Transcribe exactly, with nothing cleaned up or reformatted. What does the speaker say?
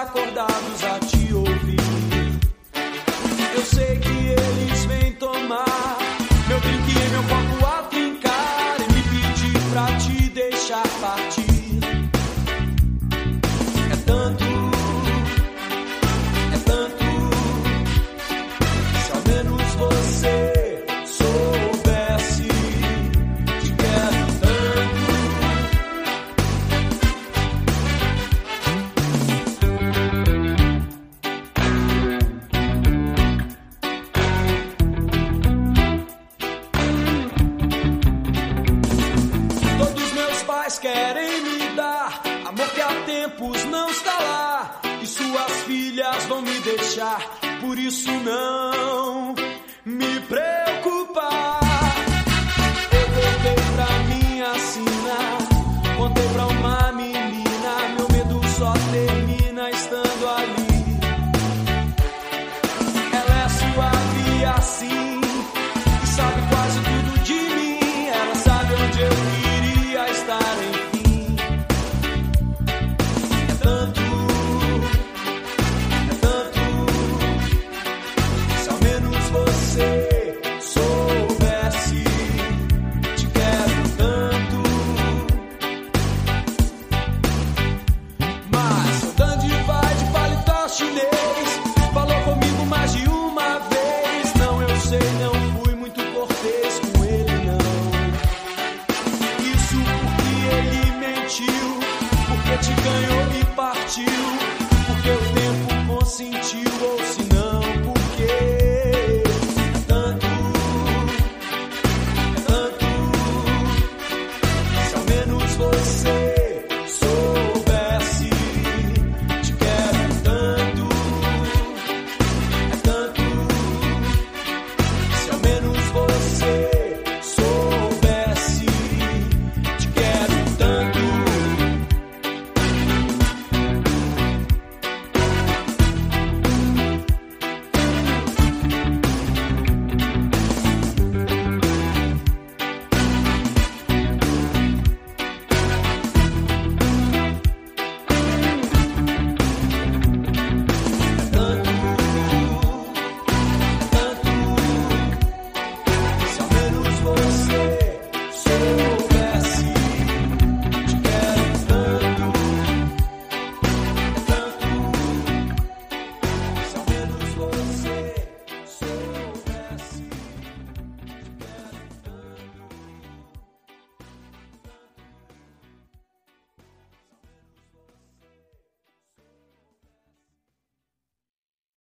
acordados a te ouvir. Eu sei que eles vêm tomar meu drink e meu copo a brincar e me pedir pra te deixar partir. É tanto, é tanto, se ao menos você soubesse, te quero tanto. Todos meus pais querem me dar amor que há tempos não está lá, e suas filhas vão me deixar, por isso não me preocupar. Eu voltei pra minha sina, contei pra